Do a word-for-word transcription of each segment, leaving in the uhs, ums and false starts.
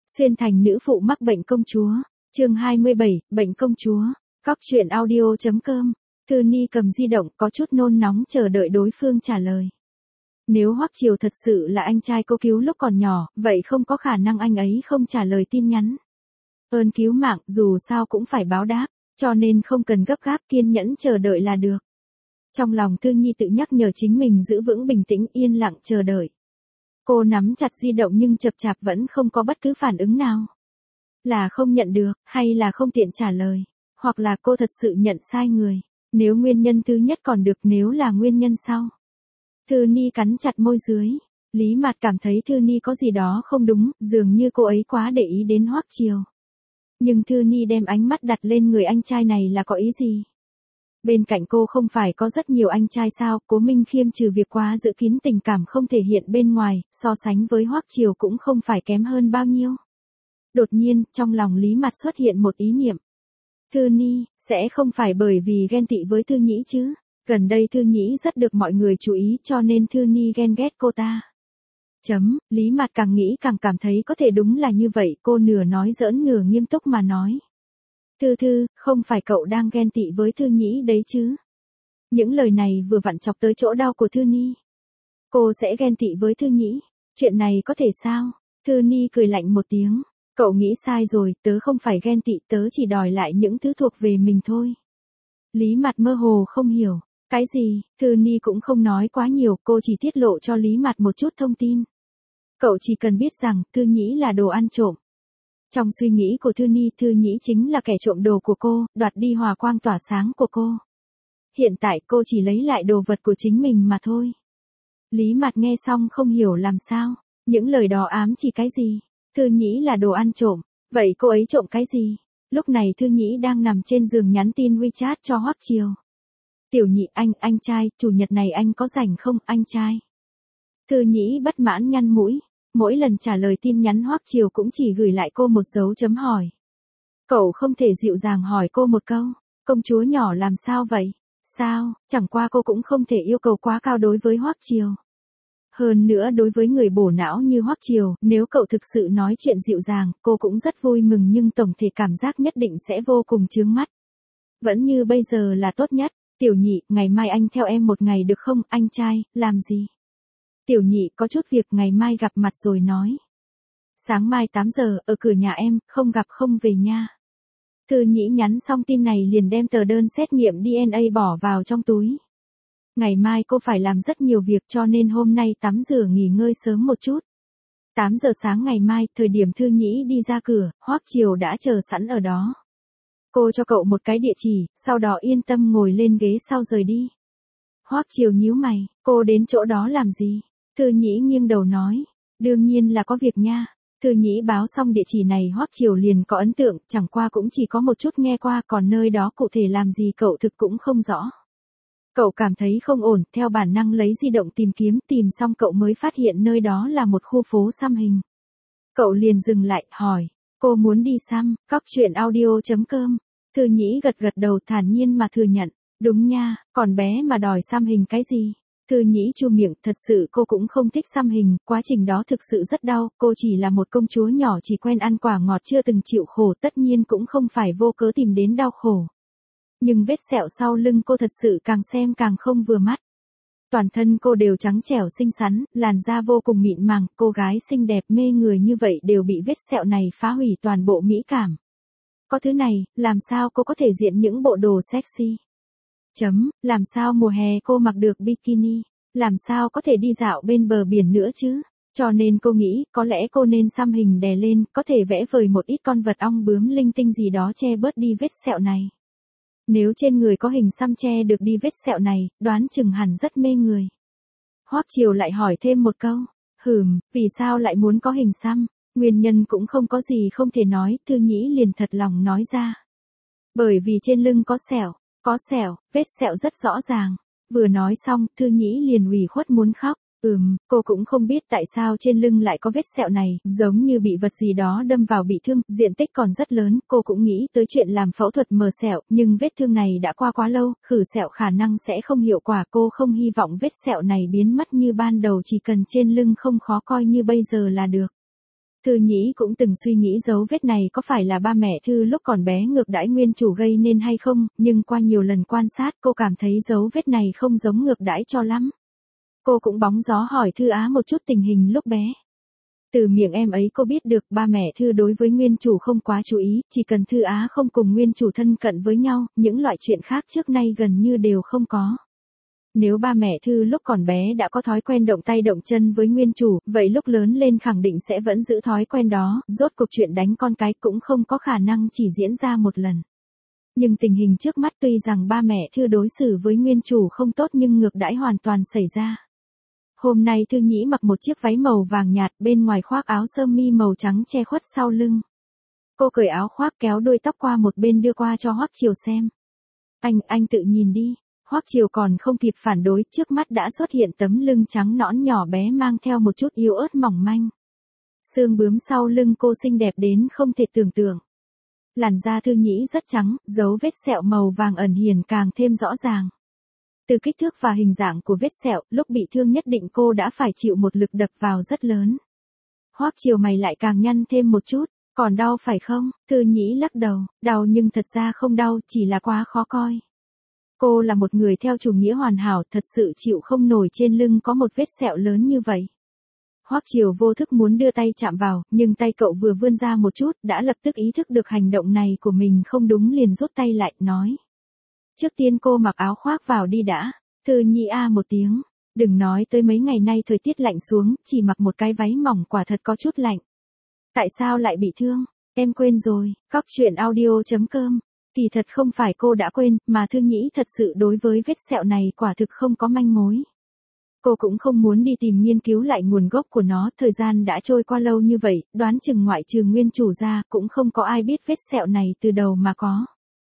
Xuyên thành nữ phụ mắc bệnh công chúa. Chương hai mươi bảy, bệnh công chúa. Cóc truyện audio chấm com. Thư Ni cầm di động có chút nôn nóng chờ đợi đối phương trả lời. Nếu Hoắc Triều thật sự là anh trai cô cứu lúc còn nhỏ, vậy không có khả năng anh ấy không trả lời tin nhắn. Ơn cứu mạng dù sao cũng phải báo đáp, cho nên không cần gấp gáp, kiên nhẫn chờ đợi là được. Trong lòng Thư Nhi tự nhắc nhở chính mình giữ vững bình tĩnh, yên lặng chờ đợi. Cô nắm chặt di động nhưng chập chạp vẫn không có bất cứ phản ứng nào. Là không nhận được, hay là không tiện trả lời, hoặc là cô thật sự nhận sai người. Nếu nguyên nhân thứ nhất còn được, nếu là nguyên nhân sau. Thư Ni cắn chặt môi dưới. Lý Mạt cảm thấy Thư Ni có gì đó không đúng, dường như cô ấy quá để ý đến Hoắc Triều. Nhưng Thư Ni đem ánh mắt đặt lên người anh trai này là có ý gì? Bên cạnh cô không phải có rất nhiều anh trai sao? Cố Minh Khiêm trừ việc quá giữ kín tình cảm không thể hiện bên ngoài, so sánh với Hoắc Triều cũng không phải kém hơn bao nhiêu. Đột nhiên, trong lòng Lý Mạt xuất hiện một ý niệm. Thư Ni, sẽ không phải bởi vì ghen tị với Thư Nhĩ chứ? Gần đây Thư Nhĩ rất được mọi người chú ý cho nên Thư Ni ghen ghét cô ta. Chấm, Lý Mạt càng nghĩ càng cảm thấy có thể đúng là như vậy, cô nửa nói giỡn nửa nghiêm túc mà nói. Thư Thư, không phải cậu đang ghen tị với Thư Nhĩ đấy chứ? Những lời này vừa vặn chọc tới chỗ đau của Thư Ni. Cô sẽ ghen tị với Thư Nhĩ? Chuyện này có thể sao? Thư Ni cười lạnh một tiếng. Cậu nghĩ sai rồi, tớ không phải ghen tị, tớ chỉ đòi lại những thứ thuộc về mình thôi. Lý Mạt mơ hồ không hiểu. Cái gì? Thư Ni cũng không nói quá nhiều, cô chỉ tiết lộ cho Lý Mạt một chút thông tin. Cậu chỉ cần biết rằng, Thư Nhĩ là đồ ăn trộm. Trong suy nghĩ của Thư Ni, Thư Nhĩ chính là kẻ trộm đồ của cô, đoạt đi hòa quang tỏa sáng của cô. Hiện tại cô chỉ lấy lại đồ vật của chính mình mà thôi. Lý Mạt nghe xong không hiểu làm sao, những lời đó ám chỉ cái gì? Thư Nhĩ là đồ ăn trộm, vậy cô ấy trộm cái gì? Lúc này Thư Nhĩ đang nằm trên giường nhắn tin WeChat cho Hoắc Triều. Tiểu Nhị, anh, anh trai, chủ nhật này anh có rảnh không, anh trai? Thư Nhĩ bất mãn nhăn mũi. Mỗi lần trả lời tin nhắn Hoắc Triều cũng chỉ gửi lại cô một dấu chấm hỏi. Cậu không thể dịu dàng hỏi cô một câu, công chúa nhỏ làm sao vậy? Sao, chẳng qua cô cũng không thể yêu cầu quá cao đối với Hoắc Triều. Hơn nữa đối với người bổ não như Hoắc Triều, nếu cậu thực sự nói chuyện dịu dàng, cô cũng rất vui mừng nhưng tổng thể cảm giác nhất định sẽ vô cùng chướng mắt. Vẫn như bây giờ là tốt nhất. Tiểu Nhị, ngày mai anh theo em một ngày được không, anh trai, làm gì? Tiểu Nhị, có chút việc ngày mai gặp mặt rồi nói. Sáng mai tám giờ, ở cửa nhà em, không gặp không về nha. Thư Nhĩ nhắn xong tin này liền đem tờ đơn xét nghiệm đê en a bỏ vào trong túi. Ngày mai cô phải làm rất nhiều việc cho nên hôm nay tắm rửa nghỉ ngơi sớm một chút. tám giờ sáng ngày mai, thời điểm Thư Nhĩ đi ra cửa, Hoắc Triều đã chờ sẵn ở đó. Cô cho cậu một cái địa chỉ, sau đó yên tâm ngồi lên ghế sau rời đi. Hoắc Triều nhíu mày, cô đến chỗ đó làm gì? Thư Nhĩ nghiêng đầu nói, đương nhiên là có việc nha. Thư Nhĩ báo xong địa chỉ này Hoắc Triều liền có ấn tượng, chẳng qua cũng chỉ có một chút nghe qua, còn nơi đó cụ thể làm gì cậu thực cũng không rõ. Cậu cảm thấy không ổn, theo bản năng lấy di động tìm kiếm, tìm xong cậu mới phát hiện nơi đó là một khu phố xăm hình. Cậu liền dừng lại, hỏi, cô muốn đi xăm? Cóc truyện audio chấm com. Thư Nhĩ gật gật đầu thản nhiên mà thừa nhận, đúng nha, còn bé mà đòi xăm hình cái gì? Thư Nhĩ chu miệng, thật sự cô cũng không thích xăm hình, quá trình đó thực sự rất đau, cô chỉ là một công chúa nhỏ chỉ quen ăn quả ngọt chưa từng chịu khổ, tất nhiên cũng không phải vô cớ tìm đến đau khổ. Nhưng vết sẹo sau lưng cô thật sự càng xem càng không vừa mắt. Toàn thân cô đều trắng trẻo xinh xắn, làn da vô cùng mịn màng, cô gái xinh đẹp mê người như vậy đều bị vết sẹo này phá hủy toàn bộ mỹ cảm. Có thứ này, làm sao cô có thể diện những bộ đồ sexy? Chấm, làm sao mùa hè cô mặc được bikini? Làm sao có thể đi dạo bên bờ biển nữa chứ? Cho nên cô nghĩ, có lẽ cô nên xăm hình đè lên, có thể vẽ vời một ít con vật ong bướm linh tinh gì đó che bớt đi vết sẹo này. Nếu trên người có hình xăm che được đi vết sẹo này, đoán chừng hẳn rất mê người. Hoắc Triều lại hỏi thêm một câu, hừm, vì sao lại muốn có hình xăm? Nguyên nhân cũng không có gì không thể nói, Thư Nhĩ liền thật lòng nói ra. Bởi vì trên lưng có sẹo, có sẹo, vết sẹo rất rõ ràng. Vừa nói xong, Thư Nhĩ liền ủy khuất muốn khóc. Ừm, cô cũng không biết tại sao trên lưng lại có vết sẹo này, giống như bị vật gì đó đâm vào bị thương, diện tích còn rất lớn, cô cũng nghĩ tới chuyện làm phẫu thuật mờ sẹo, nhưng vết thương này đã qua quá lâu, khử sẹo khả năng sẽ không hiệu quả, cô không hy vọng vết sẹo này biến mất như ban đầu, chỉ cần trên lưng không khó coi như bây giờ là được. Thư Nhĩ cũng từng suy nghĩ dấu vết này có phải là ba mẹ Thư lúc còn bé ngược đãi nguyên chủ gây nên hay không, nhưng qua nhiều lần quan sát cô cảm thấy dấu vết này không giống ngược đãi cho lắm. Cô cũng bóng gió hỏi Thư Á một chút tình hình lúc bé. Từ miệng em ấy cô biết được ba mẹ Thư đối với nguyên chủ không quá chú ý, chỉ cần Thư Á không cùng nguyên chủ thân cận với nhau, những loại chuyện khác trước nay gần như đều không có. Nếu ba mẹ Thư lúc còn bé đã có thói quen động tay động chân với nguyên chủ, vậy lúc lớn lên khẳng định sẽ vẫn giữ thói quen đó, rốt cuộc chuyện đánh con cái cũng không có khả năng chỉ diễn ra một lần. Nhưng tình hình trước mắt tuy rằng ba mẹ Thư đối xử với nguyên chủ không tốt nhưng ngược đãi hoàn toàn xảy ra. Hôm nay Thư Nhĩ mặc một chiếc váy màu vàng nhạt, bên ngoài khoác áo sơ mi màu trắng che khuất sau lưng. Cô cởi áo khoác kéo đuôi tóc qua một bên đưa qua cho Hoắc Triều xem. Anh, anh tự nhìn đi. Hoắc Triều còn không kịp phản đối, trước mắt đã xuất hiện tấm lưng trắng nõn nhỏ bé mang theo một chút yếu ớt mỏng manh. Xương bướm sau lưng cô xinh đẹp đến không thể tưởng tượng. Làn da Thư Nhĩ rất trắng, dấu vết sẹo màu vàng ẩn hiển càng thêm rõ ràng. Từ kích thước và hình dạng của vết sẹo, lúc bị thương nhất định cô đã phải chịu một lực đập vào rất lớn. Hoắc Triều mày lại càng nhăn thêm một chút, còn đau phải không? Thư Nhĩ lắc đầu, đau nhưng thật ra không đau, chỉ là quá khó coi. Cô là một người theo chủ nghĩa hoàn hảo, thật sự chịu không nổi trên lưng có một vết sẹo lớn như vậy. Hoắc Triều vô thức muốn đưa tay chạm vào, nhưng tay cậu vừa vươn ra một chút, đã lập tức ý thức được hành động này của mình không đúng liền rút tay lại, nói. Trước tiên cô mặc áo khoác vào đi đã. Thư Nhĩ a một tiếng, đừng nói tới mấy ngày nay thời tiết lạnh xuống, chỉ mặc một cái váy mỏng quả thật có chút lạnh. Tại sao lại bị thương? Em quên rồi, cóc truyện audio chấm com. Kỳ thật không phải cô đã quên, mà Thư Nhĩ thật sự đối với vết sẹo này quả thực không có manh mối. Cô cũng không muốn đi tìm nghiên cứu lại nguồn gốc của nó, thời gian đã trôi qua lâu như vậy, đoán chừng ngoại trừ nguyên chủ ra, cũng không có ai biết vết sẹo này từ đầu mà có.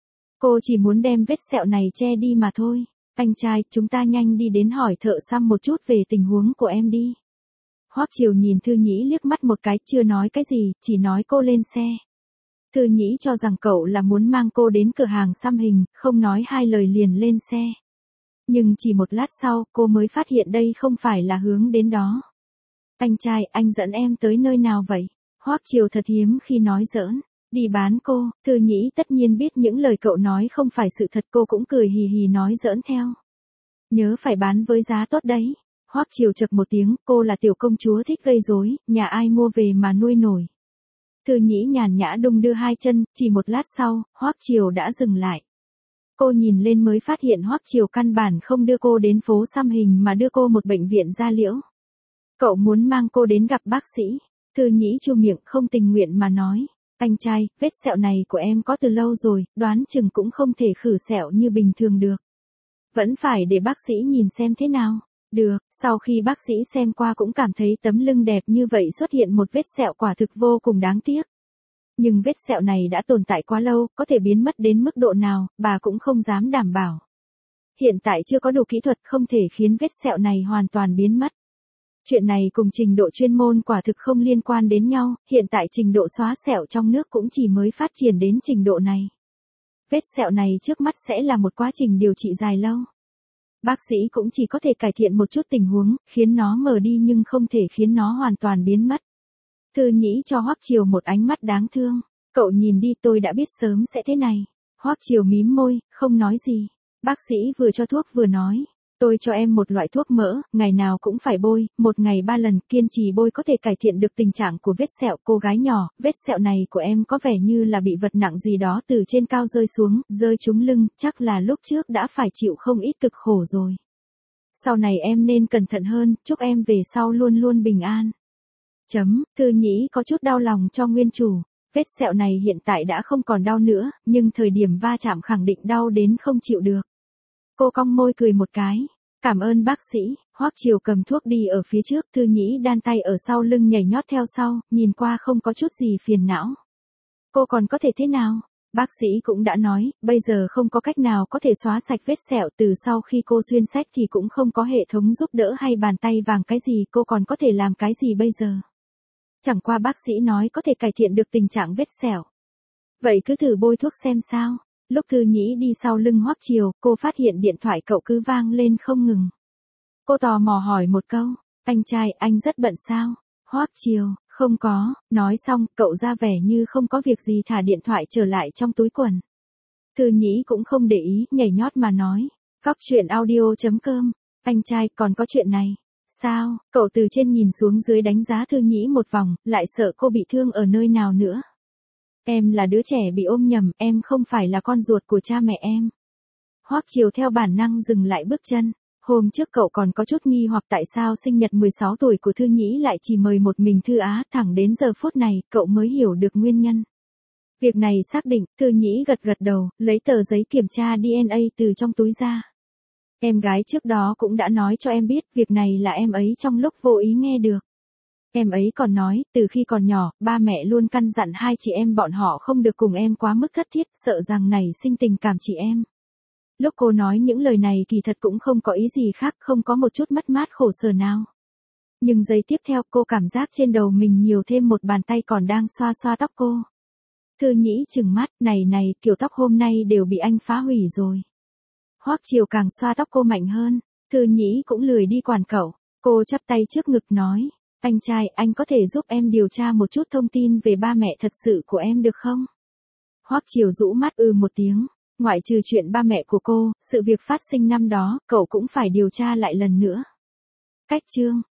Cô chỉ muốn đem vết sẹo này che đi mà thôi. Anh trai, chúng ta nhanh đi đến hỏi thợ xăm một chút về tình huống của em đi. Hoắc Triều nhìn Thư Nhĩ liếc mắt một cái, chưa nói cái gì, chỉ nói cô lên xe. Thư Nhĩ cho rằng cậu là muốn mang cô đến cửa hàng xăm hình, không nói hai lời liền lên xe. Nhưng chỉ một lát sau, cô mới phát hiện đây không phải là hướng đến đó. Anh trai, anh dẫn em tới nơi nào vậy? Hoắc Triều thật hiếm khi nói giỡn. Đi bán cô. Thư Nhĩ tất nhiên biết những lời cậu nói không phải sự thật, cô cũng cười hì hì nói giỡn theo. Nhớ phải bán với giá tốt đấy. Hoắc Triều chậc một tiếng, cô là tiểu công chúa thích gây rối, nhà ai mua về mà nuôi nổi. Thư Nhĩ nhàn nhã đung đưa hai chân, chỉ một lát sau, Hoắc Triều đã dừng lại. Cô nhìn lên mới phát hiện Hoắc Triều căn bản không đưa cô đến phố xăm hình mà đưa cô một bệnh viện da liễu. Cậu muốn mang cô đến gặp bác sĩ. Thư Nhĩ chu miệng không tình nguyện mà nói. Anh trai, vết sẹo này của em có từ lâu rồi, đoán chừng cũng không thể khử sẹo như bình thường được. Vẫn phải để bác sĩ nhìn xem thế nào. Được, sau khi bác sĩ xem qua cũng cảm thấy tấm lưng đẹp như vậy xuất hiện một vết sẹo quả thực vô cùng đáng tiếc. Nhưng vết sẹo này đã tồn tại quá lâu, có thể biến mất đến mức độ nào, bà cũng không dám đảm bảo. Hiện tại chưa có đủ kỹ thuật không thể khiến vết sẹo này hoàn toàn biến mất. Chuyện này cùng trình độ chuyên môn quả thực không liên quan đến nhau, hiện tại trình độ xóa sẹo trong nước cũng chỉ mới phát triển đến trình độ này. Vết sẹo này trước mắt sẽ là một quá trình điều trị dài lâu. Bác sĩ cũng chỉ có thể cải thiện một chút tình huống, khiến nó mờ đi nhưng không thể khiến nó hoàn toàn biến mất. Thư Nhĩ cho Hoắc Triều một ánh mắt đáng thương. Cậu nhìn đi, tôi đã biết sớm sẽ thế này. Hoắc Triều mím môi, không nói gì. Bác sĩ vừa cho thuốc vừa nói. Tôi cho em một loại thuốc mỡ, ngày nào cũng phải bôi, một ngày ba lần, kiên trì bôi có thể cải thiện được tình trạng của vết sẹo. Cô gái nhỏ, vết sẹo này của em có vẻ như là bị vật nặng gì đó từ trên cao rơi xuống, rơi trúng lưng, chắc là lúc trước đã phải chịu không ít cực khổ rồi. Sau này em nên cẩn thận hơn, chúc em về sau luôn luôn bình an. Chấm, Thư Nhĩ có chút đau lòng cho nguyên chủ. Vết sẹo này hiện tại đã không còn đau nữa, nhưng thời điểm va chạm khẳng định đau đến không chịu được. Cô cong môi cười một cái. Cảm ơn bác sĩ. Hoắc Triều cầm thuốc đi ở phía trước, Thư Nhĩ đan tay ở sau lưng nhảy nhót theo sau, nhìn qua không có chút gì phiền não. Cô còn có thể thế nào? Bác sĩ cũng đã nói, bây giờ không có cách nào có thể xóa sạch vết sẹo, từ sau khi cô xuyên sách thì cũng không có hệ thống giúp đỡ hay bàn tay vàng cái gì, cô còn có thể làm cái gì bây giờ? Chẳng qua bác sĩ nói có thể cải thiện được tình trạng vết sẹo. Vậy cứ thử bôi thuốc xem sao. Lúc Thư Nhĩ đi sau lưng Hoắc Triều, cô phát hiện điện thoại cậu cứ vang lên không ngừng. Cô tò mò hỏi một câu, anh trai, anh rất bận sao? Hoắc Triều, Không có, nói xong, cậu ra vẻ như không có việc gì thả điện thoại trở lại trong túi quần. Thư Nhĩ cũng không để ý, nhảy nhót mà nói. Cóc truyện audio.com, anh trai còn có chuyện này. Sao, cậu từ trên nhìn xuống dưới đánh giá Thư Nhĩ một vòng, lại sợ cô bị thương ở nơi nào nữa. Em là đứa trẻ bị ôm nhầm, em không phải là con ruột của cha mẹ em. Hoắc Triều theo bản năng dừng lại bước chân. Hôm trước cậu còn có chút nghi hoặc tại sao sinh nhật mười sáu tuổi của Thư Nhĩ lại chỉ mời một mình Thư Á, thẳng đến giờ phút này, cậu mới hiểu được nguyên nhân. Việc này xác định, Thư Nhĩ gật gật đầu, lấy tờ giấy kiểm tra đê en a từ trong túi ra. Em gái trước đó cũng đã nói cho em biết, việc này là em ấy trong lúc vô ý nghe được. Em ấy còn nói, từ khi còn nhỏ, ba mẹ luôn căn dặn hai chị em bọn họ không được cùng em quá mức thất thiết, sợ rằng nảy sinh tình cảm chị em. Lúc cô nói những lời này kỳ thật cũng không có ý gì khác, không có một chút mất mát khổ sở nào. Nhưng giây tiếp theo cô cảm giác trên đầu mình nhiều thêm một bàn tay còn đang xoa xoa tóc cô. Thư Nhĩ trừng mắt, này này, kiểu tóc hôm nay đều bị anh phá hủy rồi. Hoắc Triều càng xoa tóc cô mạnh hơn, Thư Nhĩ cũng lười đi quản cậu, cô chắp tay trước ngực nói, anh trai, anh có thể giúp em điều tra một chút thông tin về ba mẹ thật sự của em được không? Hoắc Triều rũ mắt ư một tiếng, ngoại trừ chuyện ba mẹ của cô, sự việc phát sinh năm đó, cậu cũng phải điều tra lại lần nữa. Cách chương